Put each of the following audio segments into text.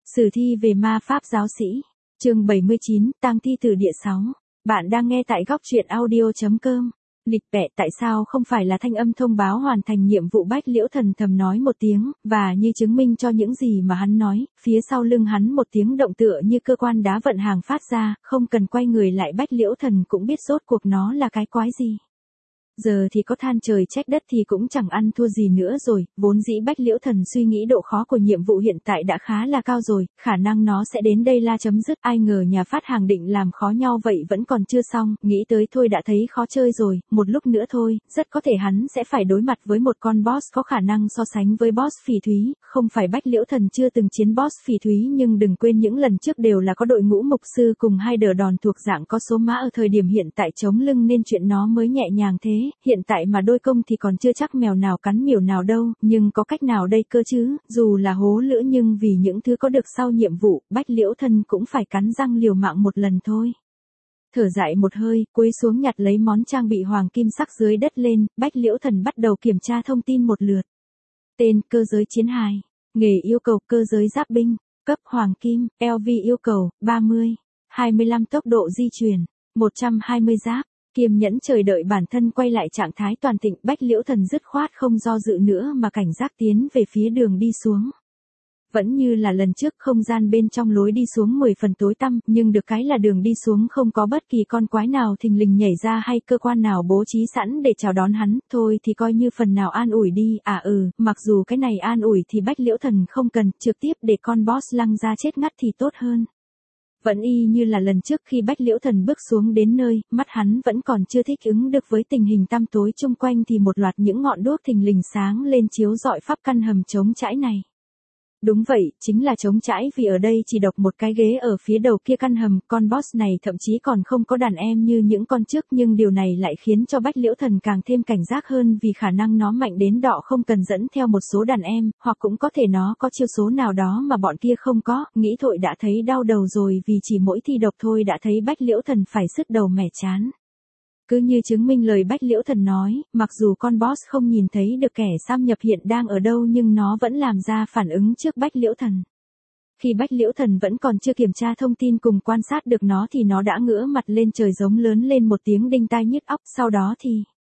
Sử thi về ma pháp giáo sĩ. Chương 79, tang thi tử địa 6. Bạn đang nghe tại góc truyện audio.com. Lịch bẹ tại sao không phải là thanh âm thông báo hoàn thành nhiệm vụ. Bách Liễu Thần thầm nói một tiếng, và như chứng minh cho những gì mà hắn nói, phía sau lưng hắn một tiếng động tựa như cơ quan đá vận hàng phát ra, không cần quay người lại Bách Liễu Thần cũng biết rốt cuộc nó là cái quái gì. Giờ thì có than trời trách đất thì cũng chẳng ăn thua gì nữa rồi, vốn dĩ Bách Liễu Thần suy nghĩ độ khó của nhiệm vụ hiện tại đã khá là cao rồi, khả năng nó sẽ đến đây là chấm dứt, ai ngờ nhà phát hàng định làm khó nhau vậy vẫn còn chưa xong, nghĩ tới thôi đã thấy khó chơi rồi, một lúc nữa thôi, rất có thể hắn sẽ phải đối mặt với một con boss có khả năng so sánh với boss phỉ thúy, không phải Bách Liễu Thần chưa từng chiến boss phỉ thúy nhưng đừng quên những lần trước đều là có đội ngũ mục sư cùng hai đờ đòn thuộc dạng có số mã ở thời điểm hiện tại chống lưng nên chuyện nó mới nhẹ nhàng thế. Hiện tại mà đôi công thì còn chưa chắc mèo nào cắn miểu nào đâu, nhưng có cách nào đây cơ chứ, dù là hố lửa nhưng vì những thứ có được sau nhiệm vụ, Bách Liễu Thần cũng phải cắn răng liều mạng một lần thôi. Thở dài một hơi, cúi xuống nhặt lấy món trang bị hoàng kim sắc dưới đất lên, Bách Liễu Thần bắt đầu kiểm tra thông tin một lượt. Tên, cơ giới chiến hài. Nghề yêu cầu, cơ giới giáp binh. Cấp hoàng kim, LV yêu cầu, 30. 25 tốc độ di chuyển, 120 giáp. Kiềm nhẫn chờ đợi bản thân quay lại trạng thái toàn thịnh, Bách Liễu Thần dứt khoát không do dự nữa mà cảnh giác tiến về phía đường đi xuống. Vẫn như là lần trước, không gian bên trong lối đi xuống 10 phần tối tăm, nhưng được cái là đường đi xuống không có bất kỳ con quái nào thình lình nhảy ra hay cơ quan nào bố trí sẵn để chào đón hắn, thôi thì coi như phần nào an ủi đi, mặc dù cái này an ủi thì Bách Liễu Thần không cần, trực tiếp để con boss lăng ra chết ngắt thì tốt hơn. Vẫn y như là lần trước khi Bách Liễu Thần bước xuống đến nơi, mắt hắn vẫn còn chưa thích ứng được với tình hình tăm tối chung quanh thì một loạt những ngọn đuốc thình lình sáng lên chiếu rọi pháp căn hầm trống trải này. Đúng vậy, chính là trống trải vì ở đây chỉ độc một cái ghế ở phía đầu kia căn hầm, con boss này thậm chí còn không có đàn em như những con trước nhưng điều này lại khiến cho Bách Liễu Thần càng thêm cảnh giác hơn vì khả năng nó mạnh đến độ không cần dẫn theo một số đàn em, hoặc cũng có thể nó có chiêu số nào đó mà bọn kia không có, nghĩ thôi đã thấy đau đầu rồi vì chỉ mỗi thi độc thôi đã thấy Bách Liễu Thần phải sứt đầu mẻ chán. Cứ như chứng minh lời Bách Liễu Thần nói, mặc dù con boss không nhìn thấy được kẻ xâm nhập hiện đang ở đâu nhưng nó vẫn làm ra phản ứng trước Bách Liễu Thần. Khi Bách Liễu Thần vẫn còn chưa kiểm tra thông tin cùng quan sát được nó thì nó đã ngửa mặt lên trời giống lớn lên một tiếng đinh tai nhức óc, sau đó thì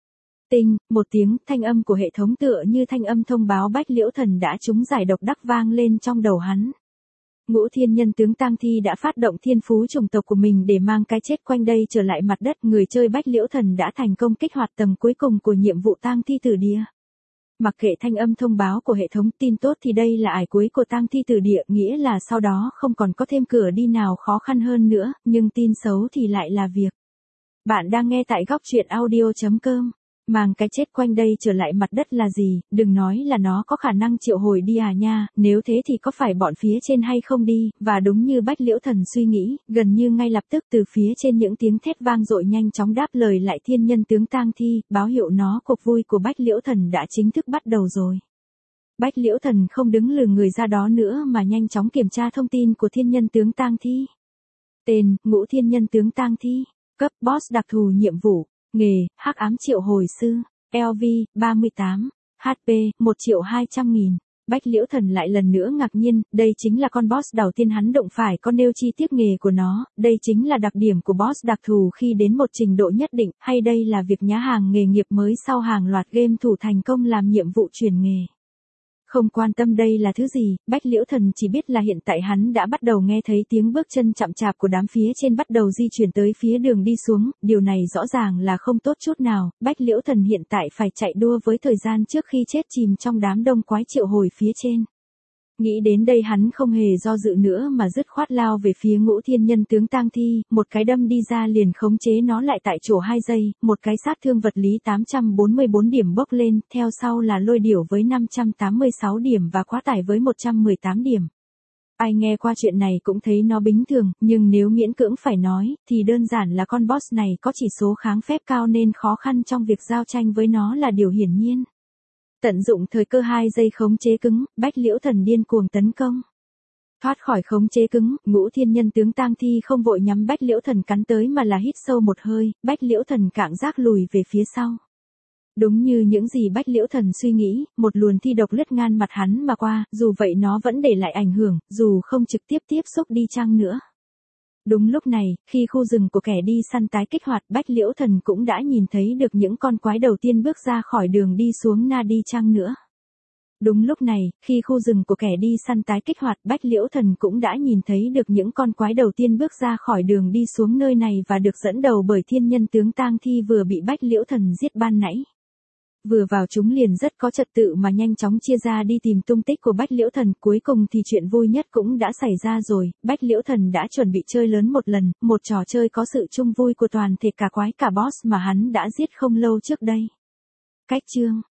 tinh, một tiếng, thanh âm của hệ thống tựa như thanh âm thông báo Bách Liễu Thần đã trúng giải độc đắc vang lên trong đầu hắn. Ngũ thiên nhân tướng tang thi đã phát động thiên phú chủng tộc của mình để mang cái chết quanh đây trở lại mặt đất, người chơi Bách Liễu Thần đã thành công kích hoạt tầng cuối cùng của nhiệm vụ tang thi tử địa. Mặc kệ thanh âm thông báo của hệ thống, tin tốt thì đây là ải cuối của tang thi tử địa, nghĩa là sau đó không còn có thêm cửa đi nào khó khăn hơn nữa, nhưng tin xấu thì lại là việc. Bạn đang nghe tại góc truyện audio.com. Mang cái chết quanh đây trở lại mặt đất là gì, đừng nói là nó có khả năng triệu hồi đi nha, nếu thế thì có phải bọn phía trên hay không đi, và đúng như Bách Liễu Thần suy nghĩ, gần như ngay lập tức từ phía trên những tiếng thét vang dội nhanh chóng đáp lời lại thiên nhân tướng tang thi, báo hiệu nó cuộc vui của Bách Liễu Thần đã chính thức bắt đầu rồi. Bách Liễu Thần không đứng lừ người ra đó nữa mà nhanh chóng kiểm tra thông tin của thiên nhân tướng tang thi. Tên, Ngũ thiên nhân tướng tang thi. Cấp, boss đặc thù nhiệm vụ. Nghề, hắc ám triệu hồi sư. LV, 38. HP, 1.200.000. Bách Liễu Thần lại lần nữa ngạc nhiên, đây chính là con boss đầu tiên hắn đụng phải, có nêu chi tiết nghề của nó, đây chính là đặc điểm của boss đặc thù khi đến một trình độ nhất định, hay đây là việc nhá hàng nghề nghiệp mới sau hàng loạt game thủ thành công làm nhiệm vụ chuyển nghề. Không quan tâm đây là thứ gì, Bách Liễu Thần chỉ biết là hiện tại hắn đã bắt đầu nghe thấy tiếng bước chân chậm chạp của đám phía trên bắt đầu di chuyển tới phía đường đi xuống, điều này rõ ràng là không tốt chút nào, Bách Liễu Thần hiện tại phải chạy đua với thời gian trước khi chết chìm trong đám đông quái triệu hồi phía trên. Nghĩ đến đây hắn không hề do dự nữa mà dứt khoát lao về phía ngũ thiên nhân tướng tang thi, một cái đâm đi ra liền khống chế nó lại tại chỗ 2 giây, một cái sát thương vật lý 844 điểm bốc lên, theo sau là lôi điểu với 586 điểm và quá tải với 118 điểm. Ai nghe qua chuyện này cũng thấy nó bình thường, nhưng nếu miễn cưỡng phải nói, thì đơn giản là con boss này có chỉ số kháng phép cao nên khó khăn trong việc giao tranh với nó là điều hiển nhiên. Tận dụng thời cơ 2 giây khống chế cứng, Bách Liễu Thần điên cuồng tấn công. Thoát khỏi khống chế cứng, ngũ thiên nhân tướng tang thi không vội nhắm Bách Liễu Thần cắn tới mà là hít sâu một hơi, Bách Liễu Thần cạng giác lùi về phía sau. Đúng như những gì Bách Liễu Thần suy nghĩ, một luồng thi độc lướt ngang mặt hắn mà qua, dù vậy nó vẫn để lại ảnh hưởng, dù không trực tiếp tiếp xúc đi chăng nữa. Đúng lúc này, khi khu rừng của kẻ đi săn tái kích hoạt, Bách Liễu Thần cũng đã nhìn thấy được những con quái đầu tiên bước ra khỏi đường đi xuống na đi chăng nữa. Đúng lúc này, khi khu rừng của kẻ đi săn tái kích hoạt, Bách Liễu Thần cũng đã nhìn thấy được những con quái đầu tiên bước ra khỏi đường đi xuống nơi này và được dẫn đầu bởi thiên nhân tướng Tang Thi vừa bị Bách Liễu Thần giết ban nãy. Vừa vào chúng liền rất có trật tự mà nhanh chóng chia ra đi tìm tung tích của Bách Liễu Thần, cuối cùng thì chuyện vui nhất cũng đã xảy ra rồi, Bách Liễu Thần đã chuẩn bị chơi lớn một lần, một trò chơi có sự chung vui của toàn thể cả quái cả boss mà hắn đã giết không lâu trước đây. Cách chương